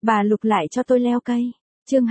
Bà Lục lại cho tôi leo cây. Chương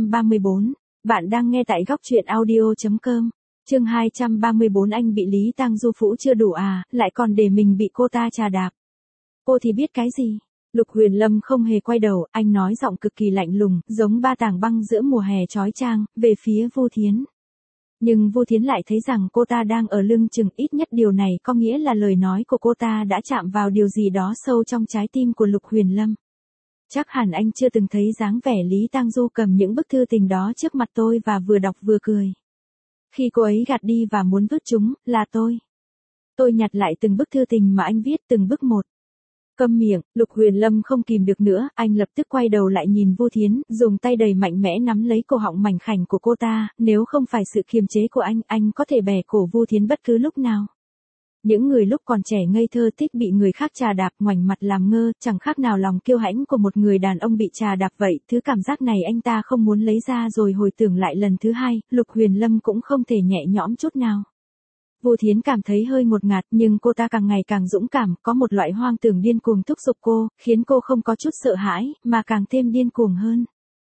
234. Bạn đang nghe tại góc truyện audio.com. Chương 234. Anh bị Lý Tang Du phũ chưa đủ à, lại còn để mình bị cô ta chà đạp. Cô thì biết cái gì? Lục Huyền Lâm không hề quay đầu, anh nói giọng cực kỳ lạnh lùng, giống ba tảng băng giữa mùa hè chói chang, về phía Vu Thiến. Nhưng Vu Thiến lại thấy rằng cô ta đang ở lưng chừng, ít nhất điều này có nghĩa là lời nói của cô ta đã chạm vào điều gì đó sâu trong trái tim của Lục Huyền Lâm. Chắc hẳn anh chưa từng thấy dáng vẻ Lý Tang Du cầm những bức thư tình đó trước mặt tôi và vừa đọc vừa cười. Khi cô ấy gạt đi và muốn vứt chúng, là tôi. Tôi nhặt lại từng bức thư tình mà anh viết từng bức một. Câm miệng, Lục Huyền Lâm không kìm được nữa, anh lập tức quay đầu lại nhìn Vu Thiến, dùng tay đầy mạnh mẽ nắm lấy cổ họng mảnh khảnh của cô ta, nếu không phải sự kiềm chế của anh có thể bẻ cổ Vu Thiến bất cứ lúc nào. Những người lúc còn trẻ ngây thơ thích bị người khác chà đạp, ngoảnh mặt làm ngơ, chẳng khác nào lòng kiêu hãnh của một người đàn ông bị chà đạp vậy, thứ cảm giác này anh ta không muốn lấy ra rồi hồi tưởng lại lần thứ hai, Lục Huyền Lâm cũng không thể nhẹ nhõm chút nào. Vu Thiến cảm thấy hơi ngột ngạt nhưng cô ta càng ngày càng dũng cảm, có một loại hoang tưởng điên cuồng thúc giục cô, khiến cô không có chút sợ hãi, mà càng thêm điên cuồng hơn.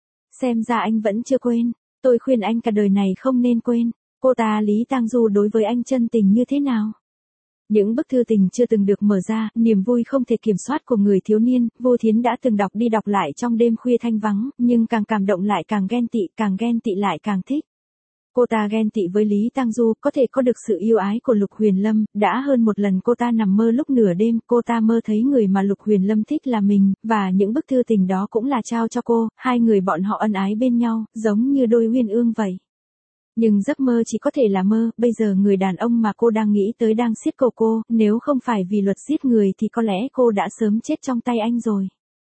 Xem ra anh vẫn chưa quên, tôi khuyên anh cả đời này không nên quên, cô ta Lý Tang Du đối với anh chân tình như thế nào. Những bức thư tình chưa từng được mở ra, niềm vui không thể kiểm soát của người thiếu niên, Vu Thiến đã từng đọc đi đọc lại trong đêm khuya thanh vắng, nhưng càng cảm động lại càng ghen tị lại càng thích. Cô ta ghen tị với Lý Tang Du, có thể có được sự yêu ái của Lục Huyền Lâm, đã hơn một lần cô ta nằm mơ lúc nửa đêm, cô ta mơ thấy người mà Lục Huyền Lâm thích là mình, và những bức thư tình đó cũng là trao cho cô, hai người bọn họ ân ái bên nhau, giống như đôi uyên ương vậy. Nhưng giấc mơ chỉ có thể là mơ, bây giờ người đàn ông mà cô đang nghĩ tới đang siết cổ cô, nếu không phải vì luật giết người thì có lẽ cô đã sớm chết trong tay anh rồi.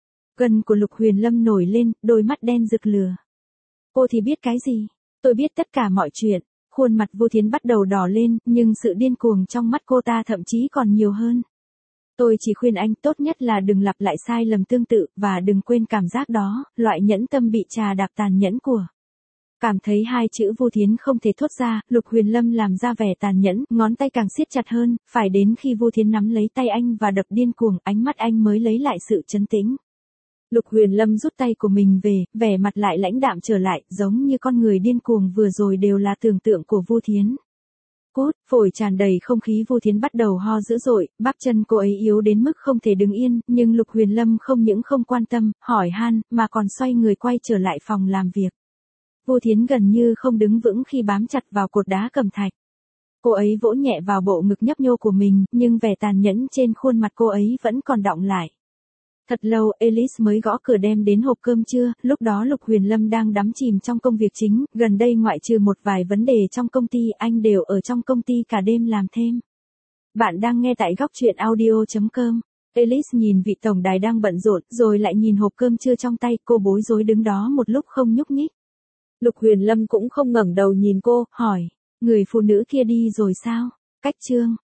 Gân của Lục Huyền Lâm nổi lên, đôi mắt đen rực lửa. Cô thì biết cái gì? Tôi biết tất cả mọi chuyện. Khuôn mặt Vu Thiến bắt đầu đỏ lên, nhưng sự điên cuồng trong mắt cô ta thậm chí còn nhiều hơn. Tôi chỉ khuyên anh tốt nhất là đừng lặp lại sai lầm tương tự, và đừng quên cảm giác đó, loại nhẫn tâm bị chà đạp tàn nhẫn của. Cảm thấy hai chữ Vu Thiến không thể thốt ra, Lục Huyền Lâm làm ra vẻ tàn nhẫn, ngón tay càng siết chặt hơn, phải đến khi Vu Thiến nắm lấy tay anh và đập điên cuồng, ánh mắt anh mới lấy lại sự trấn tĩnh. Lục Huyền Lâm rút tay của mình về, vẻ mặt lại lãnh đạm trở lại, giống như con người điên cuồng vừa rồi đều là tưởng tượng của Vu Thiến. Cốt, phổi tràn đầy không khí, Vu Thiến bắt đầu ho dữ dội, bắp chân cô ấy yếu đến mức không thể đứng yên, nhưng Lục Huyền Lâm không những không quan tâm, hỏi han, mà còn xoay người quay trở lại phòng làm việc. Vu Thiến gần như không đứng vững khi bám chặt vào cột đá cẩm thạch. Cô ấy vỗ nhẹ vào bộ ngực nhấp nhô của mình, nhưng vẻ tàn nhẫn trên khuôn mặt cô ấy vẫn còn đọng lại. Thật lâu, Alice mới gõ cửa đem đến hộp cơm trưa, lúc đó Lục Huyền Lâm đang đắm chìm trong công việc chính, gần đây ngoại trừ một vài vấn đề trong công ty, anh đều ở trong công ty cả đêm làm thêm. Bạn đang nghe tại góc truyện audio.com. Alice nhìn vị tổng đài đang bận rộn, rồi lại nhìn hộp cơm trưa trong tay, cô bối rối đứng đó một lúc không nhúc nhích. Lục Huyền Lâm cũng không ngẩng đầu nhìn cô, hỏi, người phụ nữ kia đi rồi sao? Cách chương.